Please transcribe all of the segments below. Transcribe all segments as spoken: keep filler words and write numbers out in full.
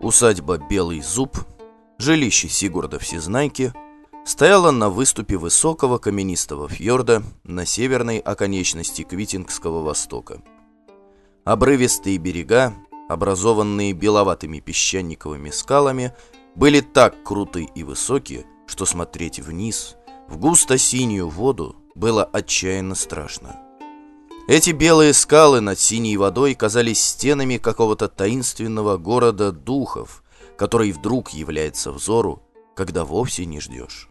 Усадьба Белый Зуб, жилище Сигурда Всезнайки, стояла на выступе высокого каменистого фьорда на северной оконечности Квитингского востока. Обрывистые берега, образованные беловатыми песчаниковыми скалами, были так круты и высоки, что смотреть вниз, в густо-синюю воду, было отчаянно страшно. Эти белые скалы над синей водой казались стенами какого-то таинственного города духов, который вдруг является взору, когда вовсе не ждешь.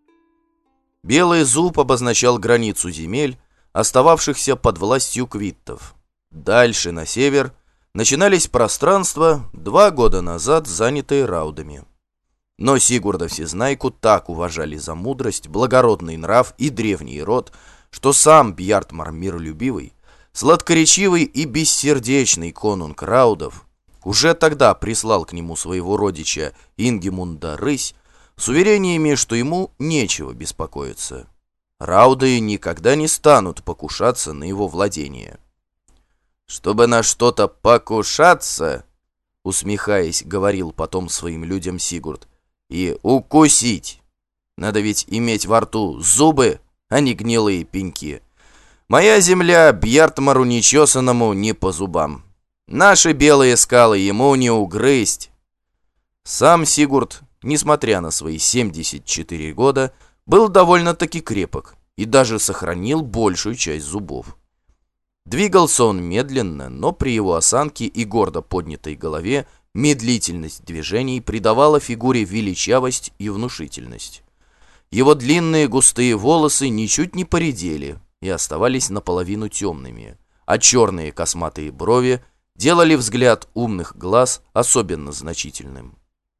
Белый зуб обозначал границу земель, остававшихся под властью квиттов. Дальше, на север, начинались пространства, два года назад занятые раудами. Но Сигурда Всезнайку так уважали за мудрость, благородный нрав и древний род, что сам Бьяртмар Миролюбивый, сладкоречивый и бессердечный конунг раудов, уже тогда прислал к нему своего родича Ингемунда Рысь с уверениями, что ему нечего беспокоиться. Рауды никогда не станут покушаться на его владение. «Чтобы на что-то покушаться, — усмехаясь, говорил потом своим людям Сигурд, — и укусить. Надо ведь иметь во рту зубы, а не гнилые пеньки. Моя земля Бьяртмару нечесанному не по зубам. Наши белые скалы ему не угрызть». Сам Сигурд, несмотря на свои семьдесят четыре года, был довольно-таки крепок и даже сохранил большую часть зубов. Двигался он медленно, но при его осанке и гордо поднятой голове медлительность движений придавала фигуре величавость и внушительность. Его длинные густые волосы ничуть не поредели и оставались наполовину темными, а черные косматые брови делали взгляд умных глаз особенно значительным.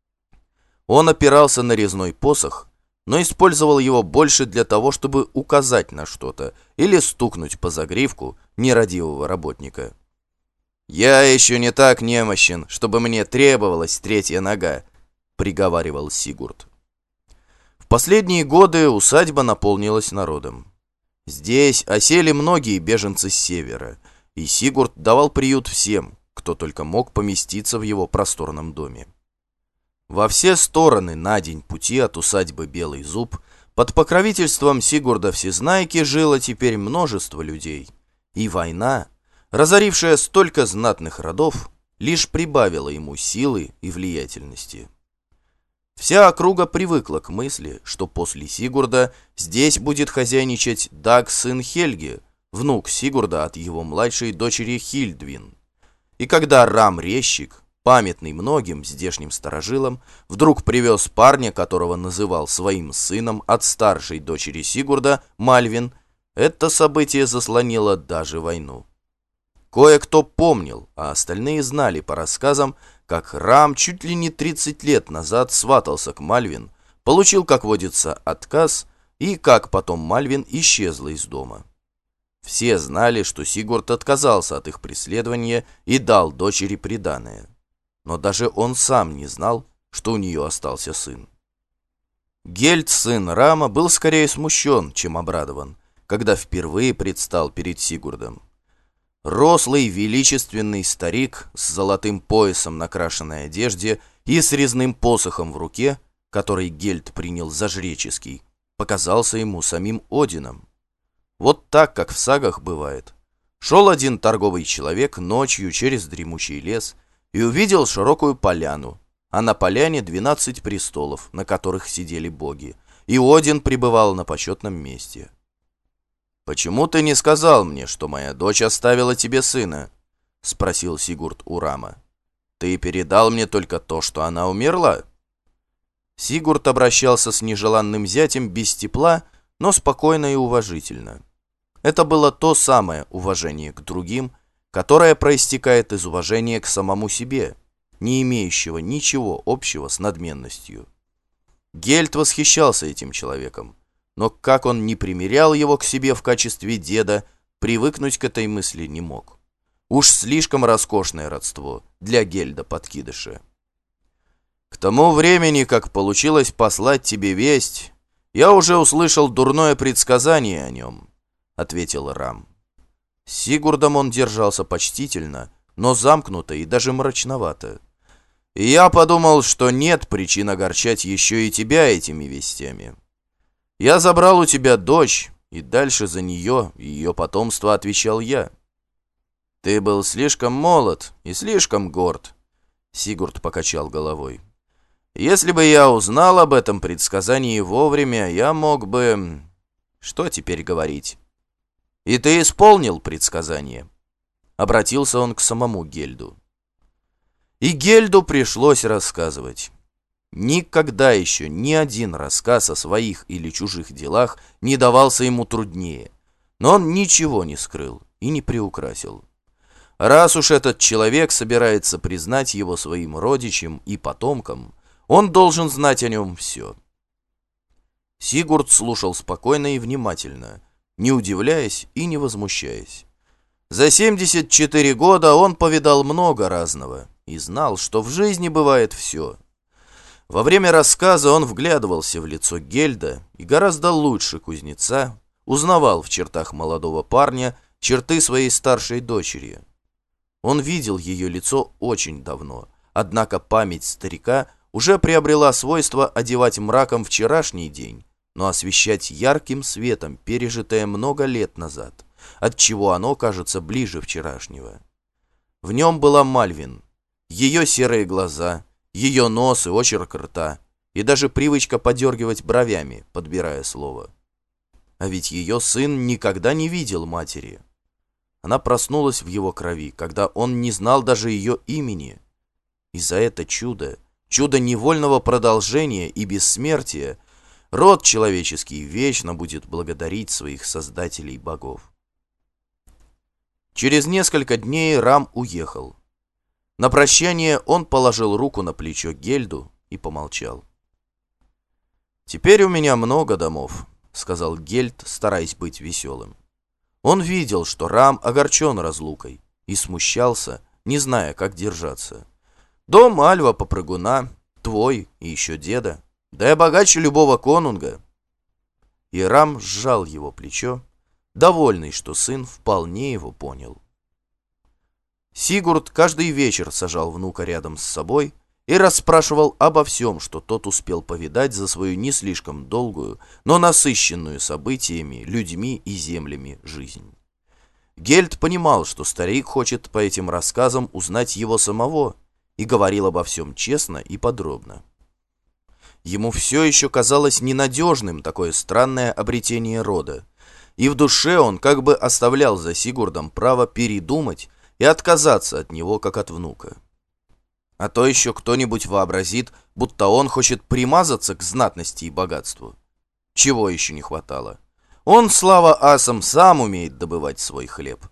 Он опирался на резной посох, но использовал его больше для того, чтобы указать на что-то или стукнуть по загривку нерадивого работника. «Я еще не так немощен, чтобы мне требовалась третья нога», — приговаривал Сигурд. В последние годы усадьба наполнилась народом. Здесь осели многие беженцы с севера, и Сигурд давал приют всем, кто только мог поместиться в его просторном доме. Во все стороны на день пути от усадьбы Белый Зуб под покровительством Сигурда Всезнайки жило теперь множество людей, и война, разорившая столько знатных родов, лишь прибавила ему силы и влиятельности. Вся округа привыкла к мысли, что после Сигурда здесь будет хозяйничать Даг, сын Хельги, внук Сигурда от его младшей дочери Хильдвин. И когда Рам-резчик, памятный многим здешним старожилам, вдруг привез парня, которого называл своим сыном от старшей дочери Сигурда, Мальвин, это событие заслонило даже войну. Кое-кто помнил, а остальные знали по рассказам, как Рам чуть ли не тридцать лет назад сватался к Мальвин, получил, как водится, отказ, и как потом Мальвин исчезла из дома. Все знали, что Сигурд отказался от их преследования и дал дочери приданое. Но даже он сам не знал, что у нее остался сын. Гельд, сын Рама, был скорее смущен, чем обрадован, когда впервые предстал перед Сигурдом. Рослый, величественный старик с золотым поясом на крашеной одежде и с резным посохом в руке, который Гельд принял за жреческий, показался ему самим Одином. Вот так, как в сагах бывает. Шел один торговый человек ночью через дремучий лес и увидел широкую поляну, а на поляне двенадцать престолов, на которых сидели боги, и Один пребывал на почетном месте. «Почему ты не сказал мне, что моя дочь оставила тебе сына?» — спросил Сигурд у Рама. «Ты передал мне только то, что она умерла?» Сигурд обращался с нежеланным зятем без тепла, но спокойно и уважительно. Это было то самое уважение к другим, которое проистекает из уважения к самому себе, не имеющего ничего общего с надменностью. Гельд восхищался этим человеком, но как он не примирял его к себе в качестве деда, привыкнуть к этой мысли не мог. Уж слишком роскошное родство для Гельда-подкидыша. «К тому времени, как получилось послать тебе весть, я уже услышал дурное предсказание о нем», — ответил Рам. С Сигурдом он держался почтительно, но замкнуто и даже мрачновато. И я подумал, что нет причин огорчать еще и тебя этими вестями. Я забрал у тебя дочь, и дальше за нее и ее потомство отвечал я. Ты был слишком молод и слишком горд, Сигурд покачал головой. Если бы я узнал об этом предсказании вовремя, я мог бы... Что теперь говорить? И ты исполнил предсказание. Обратился он к самому Гельду. И Гельду пришлось рассказывать. Никогда еще ни один рассказ о своих или чужих делах не давался ему труднее, но он ничего не скрыл и не приукрасил. Раз уж этот человек собирается признать его своим родичем и потомком, он должен знать о нем все. Сигурд слушал спокойно и внимательно, не удивляясь и не возмущаясь. За семьдесят четыре года он повидал много разного и знал, что в жизни бывает все. Во время рассказа он вглядывался в лицо Гельда и гораздо лучше кузнеца узнавал в чертах молодого парня черты своей старшей дочери. Он видел ее лицо очень давно, однако память старика уже приобрела свойство одевать мраком вчерашний день, но освещать ярким светом пережитое много лет назад, отчего оно кажется ближе вчерашнего. В нем была Мальвин, ее серые глаза, ее нос и очерк рта, и даже привычка подергивать бровями, подбирая слово. А ведь ее сын никогда не видел матери. Она проснулась в его крови, когда он не знал даже ее имени. И за это чудо, чудо невольного продолжения и бессмертия, род человеческий вечно будет благодарить своих создателей богов. Через несколько дней Рам уехал. На прощание он положил руку на плечо Гельду и помолчал. «Теперь у меня много домов», — сказал Гельд, стараясь быть веселым. Он видел, что Рам огорчен разлукой, и смущался, не зная, как держаться. «Дом Альва-попрыгуна, твой и еще деда, да я богаче любого конунга». И Рам сжал его плечо, довольный, что сын вполне его понял. Сигурд каждый вечер сажал внука рядом с собой и расспрашивал обо всем, что тот успел повидать за свою не слишком долгую, но насыщенную событиями, людьми и землями жизнь. Гельд понимал, что старик хочет по этим рассказам узнать его самого, и говорил обо всем честно и подробно. Ему все еще казалось ненадежным такое странное обретение рода, и в душе он как бы оставлял за Сигурдом право передумать и отказаться от него, как от внука. А то еще кто-нибудь вообразит, будто он хочет примазаться к знатности и богатству. Чего еще не хватало? Он, слава асам, сам умеет добывать свой хлеб.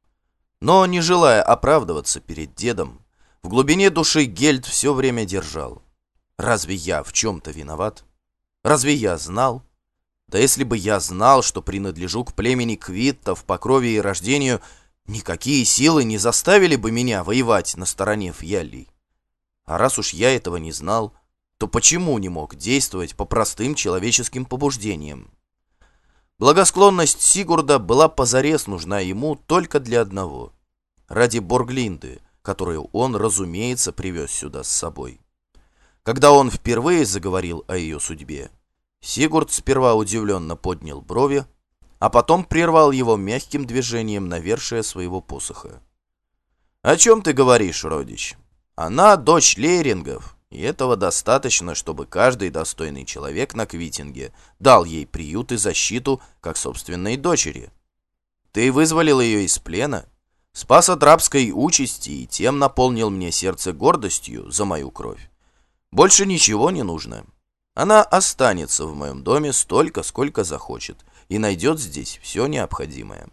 Но, не желая оправдываться перед дедом, в глубине души Гельд все время держал. Разве я в чем-то виноват? Разве я знал? Да если бы я знал, что принадлежу к племени квиттов по крови и рождению, никакие силы не заставили бы меня воевать на стороне фьяллей. А раз уж я этого не знал, то почему не мог действовать по простым человеческим побуждениям? Благосклонность Сигурда была позарез нужна ему только для одного — ради Борглинды, которую он, разумеется, привез сюда с собой. Когда он впервые заговорил о ее судьбе, Сигурд сперва удивленно поднял брови, а потом прервал его мягким движением навершия своего посоха. «О чем ты говоришь, родич? Она дочь Лейрингов, и этого достаточно, чтобы каждый достойный человек на Квитинге дал ей приют и защиту, как собственной дочери. Ты вызволил ее из плена, спас от рабской участи и тем наполнил мне сердце гордостью за мою кровь. Больше ничего не нужно. Она останется в моем доме столько, сколько захочет, и найдет здесь все необходимое».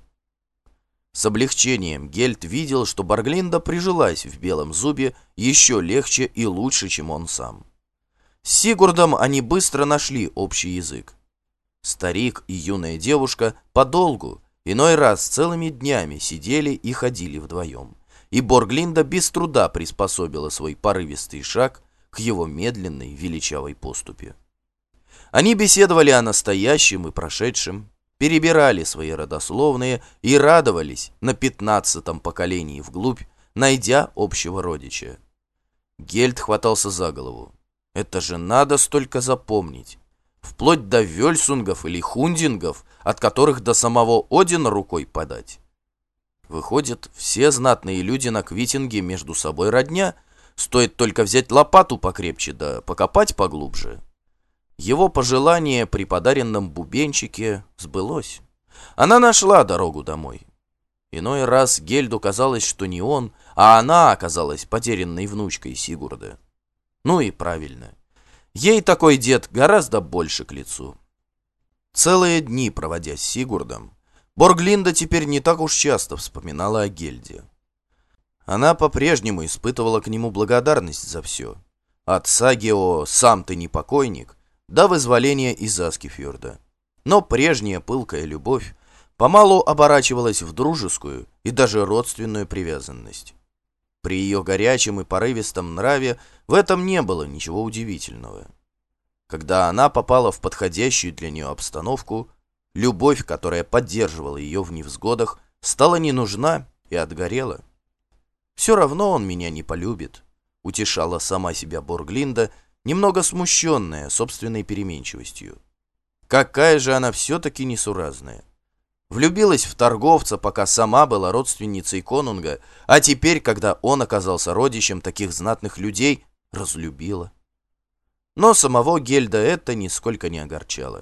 С облегчением Гельд видел, что Борглинда прижилась в Белом Зубе еще легче и лучше, чем он сам. С Сигурдом они быстро нашли общий язык. Старик и юная девушка подолгу, иной раз целыми днями сидели и ходили вдвоем, и Борглинда без труда приспособила свой порывистый шаг к его медленной величавой поступе. Они беседовали о настоящем и прошедшем, перебирали свои родословные и радовались на пятнадцатом поколении вглубь, найдя общего родича. Гельд хватался за голову. Это же надо столько запомнить. Вплоть до вельсунгов или хундингов, от которых до самого Одина рукой подать. Выходит, все знатные люди на Квитинге между собой родня, стоит только взять лопату покрепче да покопать поглубже. Его пожелание при подаренном бубенчике сбылось. Она нашла дорогу домой. Иной раз Гельду казалось, что не он, а она оказалась потерянной внучкой Сигурда. Ну и правильно. Ей такой дед гораздо больше к лицу. Целые дни проводя с Сигурдом, Борглинда теперь не так уж часто вспоминала о Гельде. Она по-прежнему испытывала к нему благодарность за все. От саги о «сам ты не покойник» до вызволения из Аскифьорда. Но прежняя пылкая любовь помалу оборачивалась в дружескую и даже родственную привязанность. При ее горячем и порывистом нраве в этом не было ничего удивительного. Когда она попала в подходящую для нее обстановку, любовь, которая поддерживала ее в невзгодах, стала не нужна и отгорела. «Все равно он меня не полюбит», — утешала сама себя Борглинда, немного смущенная собственной переменчивостью. Какая же она все-таки несуразная. Влюбилась в торговца, пока сама была родственницей конунга, а теперь, когда он оказался родичем таких знатных людей, разлюбила. Но самого Гельда это нисколько не огорчало.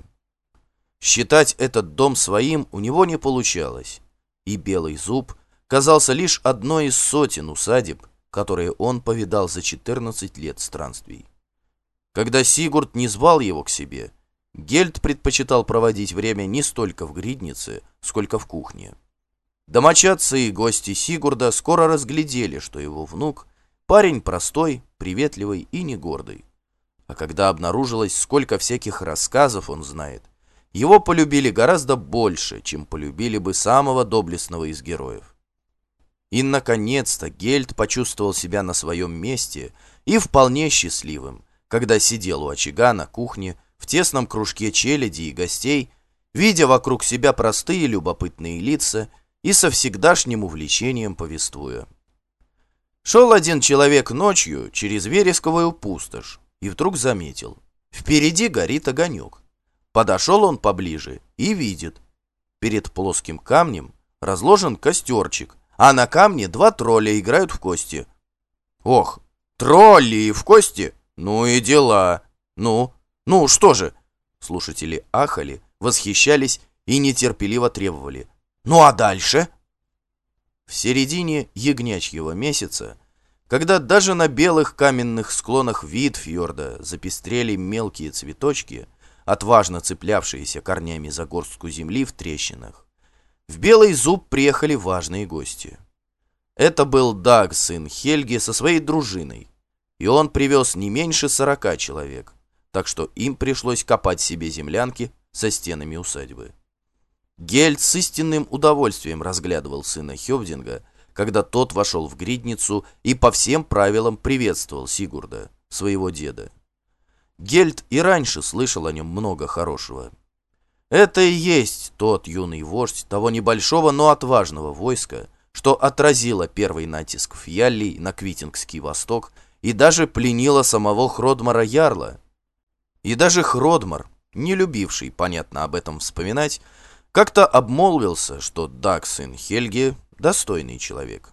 Считать этот дом своим у него не получалось, и Белый Зуб казался лишь одной из сотен усадеб, которые он повидал за четырнадцать лет странствий. Когда Сигурд не звал его к себе, Гельд предпочитал проводить время не столько в гриднице, сколько в кухне. Домочадцы и гости Сигурда скоро разглядели, что его внук – парень простой, приветливый и не гордый. А когда обнаружилось, сколько всяких рассказов он знает, его полюбили гораздо больше, чем полюбили бы самого доблестного из героев. И, наконец-то, Гельд почувствовал себя на своем месте и вполне счастливым, когда сидел у очага на кухне, в тесном кружке челяди и гостей, видя вокруг себя простые любопытные лица и со всегдашним увлечением повествуя. Шел один человек ночью через вересковую пустошь и вдруг заметил. Впереди горит огонек. Подошел он поближе и видит. Перед плоским камнем разложен костерчик, а на камне два тролля играют в кости. Ох, тролли и в кости? Ну и дела. Ну... «Ну, что же?» Слушатели ахали, восхищались и нетерпеливо требовали. «Ну а дальше?» В середине ягнячьего месяца, когда даже на белых каменных склонах Витфьорда запестрели мелкие цветочки, отважно цеплявшиеся корнями за горстку земли в трещинах, в Белый Зуб приехали важные гости. Это был Даг, сын Хельги, со своей дружиной, и он привез не меньше сорока человек, так что им пришлось копать себе землянки со стенами усадьбы. Гельд с истинным удовольствием разглядывал сына Хёвдинга, когда тот вошел в гридницу и по всем правилам приветствовал Сигурда, своего деда. Гельд и раньше слышал о нем много хорошего. Это и есть тот юный вождь того небольшого, но отважного войска, что отразило первый натиск фьяллей на Квитингский восток и даже пленило самого Хродмара Ярла. И даже Хродмар, не любивший, понятно, об этом вспоминать, как-то обмолвился, что Даг, сын Хельги, достойный человек.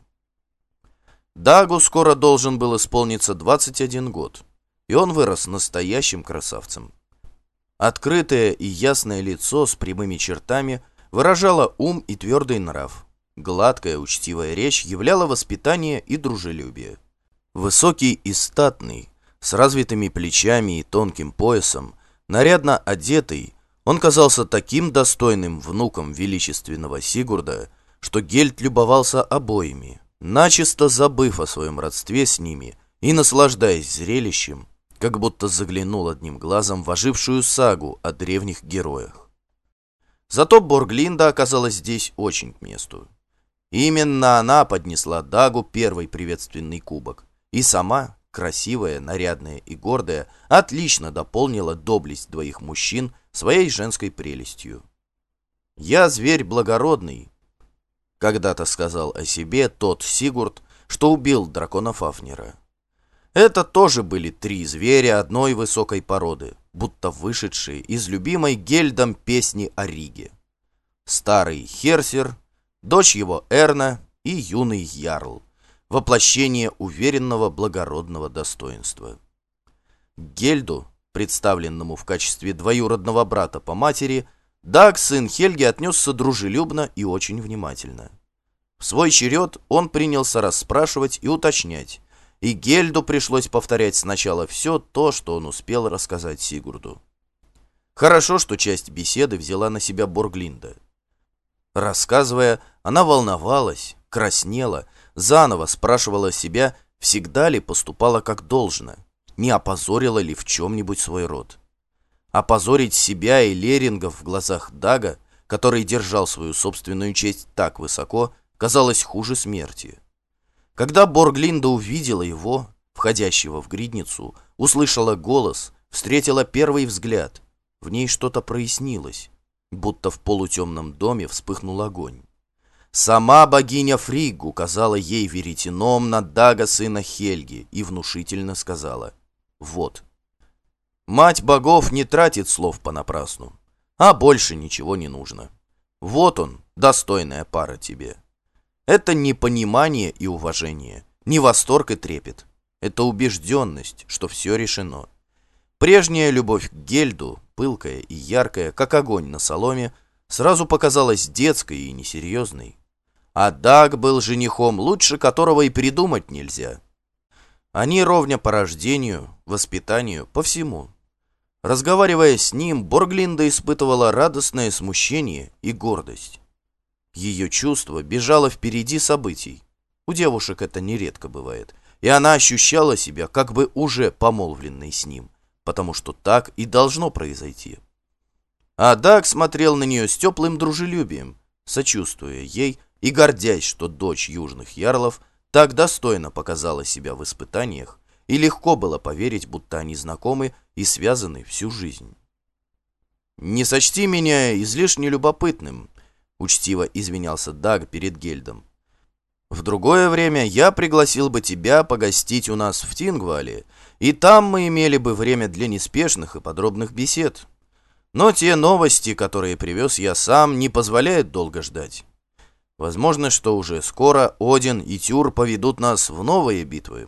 Дагу скоро должен был исполниться двадцать один год, и он вырос настоящим красавцем. Открытое и ясное лицо с прямыми чертами выражало ум и твердый нрав. Гладкая, учтивая речь являла воспитание и дружелюбие. Высокий и статный, с развитыми плечами и тонким поясом, нарядно одетый, он казался таким достойным внуком величественного Сигурда, что Гельд любовался обоими, начисто забыв о своем родстве с ними и наслаждаясь зрелищем, как будто заглянул одним глазом в ожившую сагу о древних героях. Зато Борглинда оказалась здесь очень к месту. Именно она поднесла Дагу первый приветственный кубок, и сама, красивая, нарядная и гордая, отлично дополнила доблесть двоих мужчин своей женской прелестью. «Я зверь благородный», — когда-то сказал о себе тот Сигурд, что убил дракона Фафнира. Это тоже были три зверя одной высокой породы, будто вышедшие из любимой Гельдом песни о Риге. Старый Херсер, дочь его Эрна и юный Ярл, воплощение уверенного благородного достоинства. Гельду, представленному в качестве двоюродного брата по матери, Даг, сын Хельги, отнесся дружелюбно и очень внимательно. В свой черед он принялся расспрашивать и уточнять, и Гельду пришлось повторять сначала все то, что он успел рассказать Сигурду. Хорошо, что часть беседы взяла на себя Борглинда. Рассказывая, она волновалась, краснела, заново спрашивала себя, всегда ли поступала как должно, не опозорила ли в чем-нибудь свой род. Опозорить себя и лерингов в глазах Дага, который держал свою собственную честь так высоко, казалось хуже смерти. Когда Борглинда увидела его, входящего в гридницу, услышала голос, встретила первый взгляд, в ней что-то прояснилось, будто в полутемном доме вспыхнул огонь. Сама богиня Фригг указала ей веретеном на Дага, сына Хельги, и внушительно сказала: «Вот». Мать богов не тратит слов понапрасну, а больше ничего не нужно. Вот он, достойная пара тебе. Это не понимание и уважение, не восторг и трепет. Это убежденность, что все решено. Прежняя любовь к Гельду, пылкая и яркая, как огонь на соломе, сразу показалась детской и несерьезной. А Даг был женихом, лучше которого и придумать нельзя. Они ровня по рождению, воспитанию, по всему. Разговаривая с ним, Борглинда испытывала радостное смущение и гордость. Ее чувство бежало впереди событий. У девушек это нередко бывает. И она ощущала себя как бы уже помолвленной с ним, потому что так и должно произойти. А Даг смотрел на нее с теплым дружелюбием, сочувствуя ей и гордясь, что дочь южных ярлов так достойно показала себя в испытаниях, и легко было поверить, будто они знакомы и связаны всю жизнь. «Не сочти меня излишне любопытным», — учтиво извинялся Даг перед Гельдом. «В другое время я пригласил бы тебя погостить у нас в Тингвале, и там мы имели бы время для неспешных и подробных бесед. Но те новости, которые привез я сам, не позволяют долго ждать. Возможно, что уже скоро Один и Тюр поведут нас в новые битвы».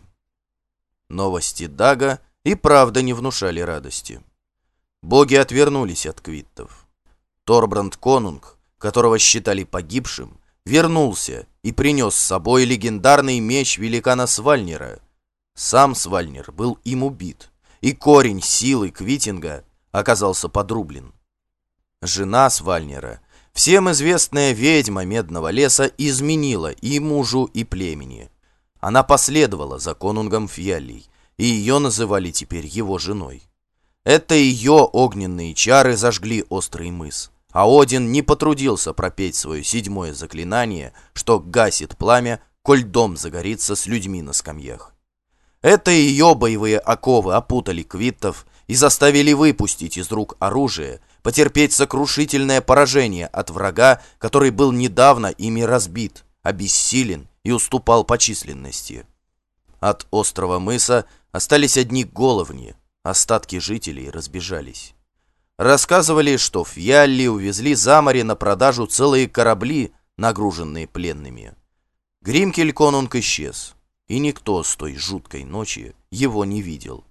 Новости Дага и правда не внушали радости. Боги отвернулись от квиттов. Торбранд Конунг, которого считали погибшим, вернулся и принес с собой легендарный меч великана Свальнира. Сам Свальнир был им убит, и корень силы Квитинга оказался подрублен. Жена Свальнира, всем известная ведьма Медного леса, изменила и мужу, и племени. Она последовала за конунгом Фьяллей, и ее называли теперь его женой. Это ее огненные чары зажгли острый мыс, а Один не потрудился пропеть свое седьмое заклинание, что гасит пламя, коль дом загорится с людьми на скамьях. Это ее боевые оковы опутали квиттов и заставили выпустить из рук оружие, потерпеть сокрушительное поражение от врага, который был недавно ими разбит, обессилен и уступал по численности. От острова мыса остались одни головни, остатки жителей разбежались. Рассказывали, что Фьялли увезли за море на продажу целые корабли, нагруженные пленными. Гримкель конунг исчез, и никто с той жуткой ночи его не видел.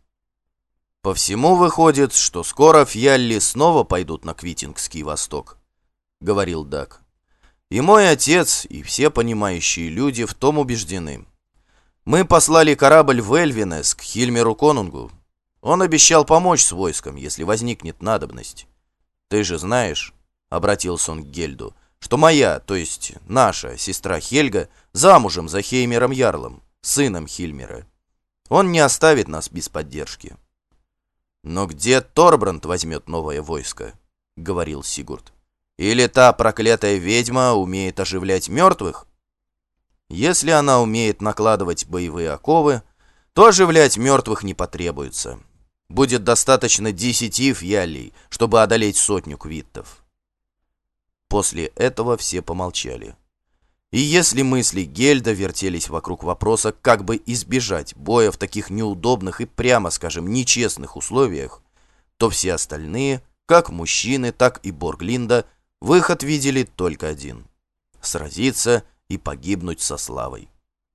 По всему выходит, что скоро Фьялли снова пойдут на Квитингский восток, говорил Даг. И мой отец, и все понимающие люди в том убеждены. Мы послали корабль в Эльвинес к Хильмеру Конунгу. Он обещал помочь с войском, если возникнет надобность. Ты же знаешь, — обратился он к Гельду, — что моя, то есть наша сестра Хельга, замужем за Хеймером Ярлом, сыном Хильмера. Он не оставит нас без поддержки. Но где Торбранд возьмет новое войско? — говорил Сигурд. Или та проклятая ведьма умеет оживлять мертвых? Если она умеет накладывать боевые оковы, то оживлять мертвых не потребуется. Будет достаточно десяти фьяллей, чтобы одолеть сотню квиттов. После этого все помолчали. И если мысли Гельда вертелись вокруг вопроса, как бы избежать боя в таких неудобных и, прямо скажем, нечестных условиях, то все остальные, как мужчины, так и Борглинда, выход видели только один — сразиться и погибнуть со славой.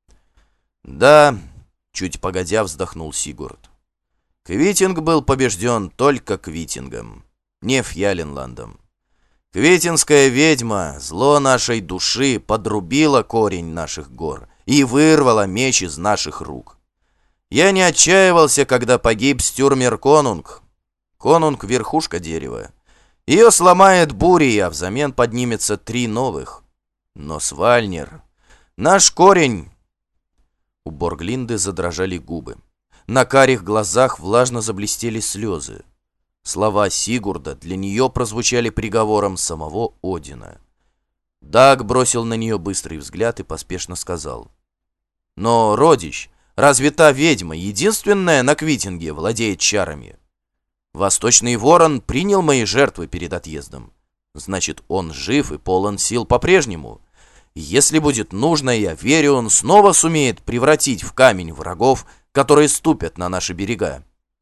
Да, чуть погодя вздохнул Сигурд. Квитинг был побежден только Квитингом, не Фьяленландом. Квитинская ведьма, зло нашей души, подрубила корень наших гор и вырвала меч из наших рук. Я не отчаивался, когда погиб Стюрмер Конунг. Конунг — верхушка дерева. Ее сломает бурей, а взамен поднимется три новых. Но Свальнир, наш корень... У Борглинды задрожали губы. На карих глазах влажно заблестели слезы. Слова Сигурда для нее прозвучали приговором самого Одина. Даг бросил на нее быстрый взгляд и поспешно сказал: «Но, родич, разве та ведьма единственная на Квитинге владеет чарами? Восточный ворон принял мои жертвы перед отъездом. Значит, он жив и полон сил по-прежнему. Если будет нужно, я верю, он снова сумеет превратить в камень врагов, которые ступят на наши берега».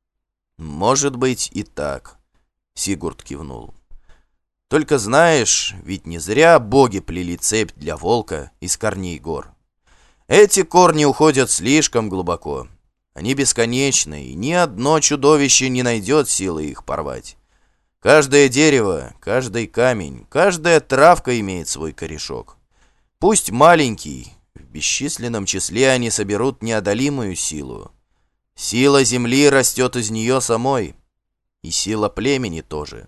«Может быть и так», — Сигурд кивнул. «Только знаешь, ведь не зря боги плели цепь для волка из корней гор. Эти корни уходят слишком глубоко. Они бесконечны, и ни одно чудовище не найдет силы их порвать. Каждое дерево, каждый камень, каждая травка имеет свой корешок. Пусть маленький, в бесчисленном числе они соберут неодолимую силу. Сила земли растет из нее самой, и сила племени тоже.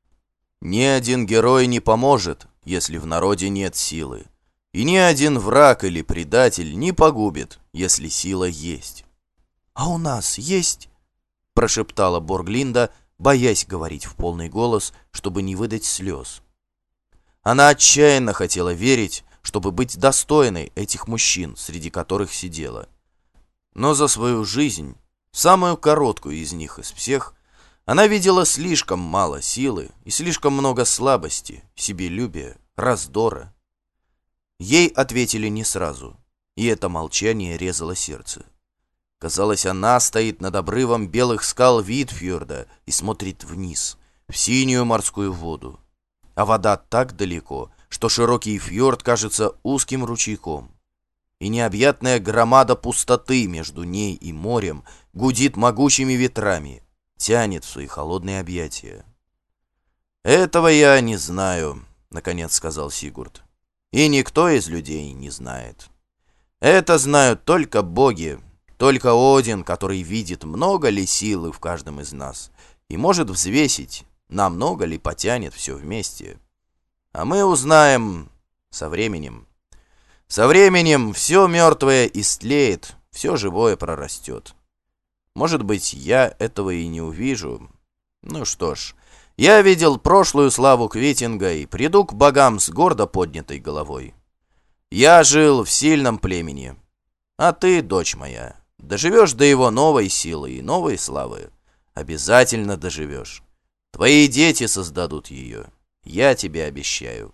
Ни один герой не поможет, если в народе нет силы, и ни один враг или предатель не погубит, если сила есть». «А у нас есть?» — прошептала Борглинда, боясь говорить в полный голос, чтобы не выдать слез. Она отчаянно хотела верить, чтобы быть достойной этих мужчин, среди которых сидела. Но за свою жизнь, самую короткую из них из всех, она видела слишком мало силы и слишком много слабости, себелюбия, раздора. Ей ответили не сразу, и это молчание резало сердце. Казалось, она стоит над обрывом белых скал Витфьорда и смотрит вниз, в синюю морскую воду. А вода так далеко, что широкий фьорд кажется узким ручейком. И необъятная громада пустоты между ней и морем гудит могучими ветрами, тянет в свои холодные объятия. «Этого я не знаю», — наконец сказал Сигурд. «И никто из людей не знает. Это знают только боги, только Один, который видит, много ли силы в каждом из нас, и может взвесить, намного ли потянет все вместе. А мы узнаем со временем. Со временем все мертвое истлеет, все живое прорастет. Может быть, я этого и не увижу. Ну что ж, я видел прошлую славу Квитинга и приду к богам с гордо поднятой головой. Я жил в сильном племени, а ты, дочь моя, доживешь до его новой силы и новой славы. Обязательно доживешь. Твои дети создадут ее, я тебе обещаю».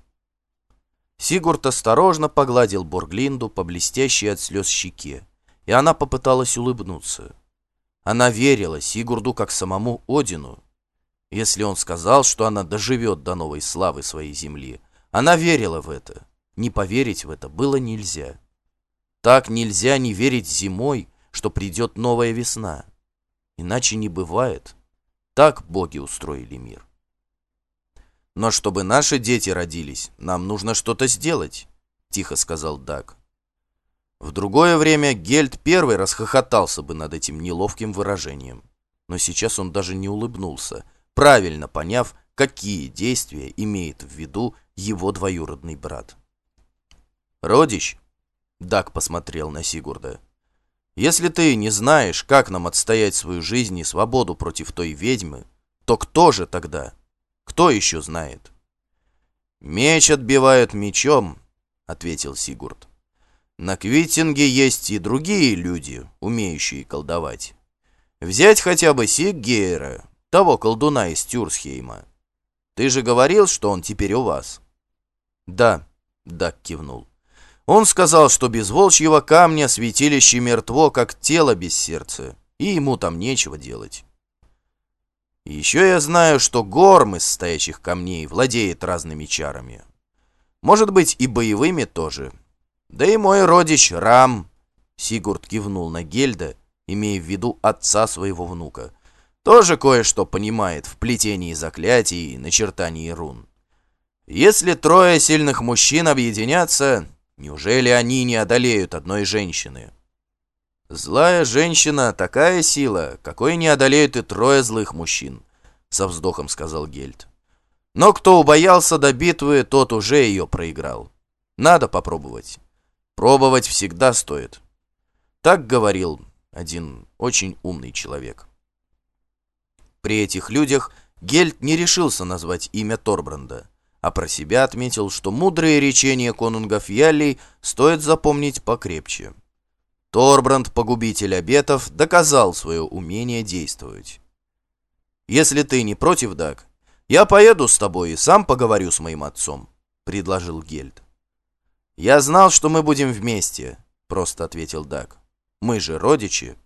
Сигурд осторожно погладил Борглинду по блестящей от слез щеке, и она попыталась улыбнуться. Она верила Сигурду как самому Одину. Если он сказал, что она доживет до новой славы своей земли, она верила в это. Не поверить в это было нельзя. Так нельзя не верить зимой, что придет новая весна. Иначе не бывает. Так боги устроили мир. «Но чтобы наши дети родились, нам нужно что-то сделать», — тихо сказал Даг. В другое время Гельд первый расхохотался бы над этим неловким выражением. Но сейчас он даже не улыбнулся, правильно поняв, какие действия имеет в виду его двоюродный брат. «Родич», — Даг посмотрел на Сигурда, — «если ты не знаешь, как нам отстоять свою жизнь и свободу против той ведьмы, то кто же тогда? Кто еще знает?» «Меч отбивают мечом», — ответил Сигурд. «На Квитинге есть и другие люди, умеющие колдовать. Взять хотя бы Сиггейра, того колдуна из Тюрсхейма. Ты же говорил, что он теперь у вас?» «Да», — Даг кивнул. Он сказал, что без волчьего камня святилище мертво, как тело без сердца, и ему там нечего делать. И еще я знаю, что Горм из стоячих камней владеет разными чарами. Может быть, и боевыми тоже. Да и мой родич Рам, Сигурд кивнул на Гельда, имея в виду отца своего внука, тоже кое-что понимает в плетении заклятий и начертании рун. Если трое сильных мужчин объединятся, неужели они не одолеют одной женщины? Злая женщина — такая сила, какой не одолеют и трое злых мужчин, со вздохом сказал Гельд. Но кто убоялся до битвы, тот уже ее проиграл. Надо попробовать. Пробовать всегда стоит. Так говорил один очень умный человек. При этих людях Гельд не решился назвать имя Торбранда, а про себя отметил, что мудрые речения конунгов Яллей стоит запомнить покрепче. Торбранд, погубитель обетов, доказал свое умение действовать. «Если ты не против, Даг, я поеду с тобой и сам поговорю с моим отцом», — предложил Гельд. «Я знал, что мы будем вместе», — просто ответил Даг. «Мы же родичи».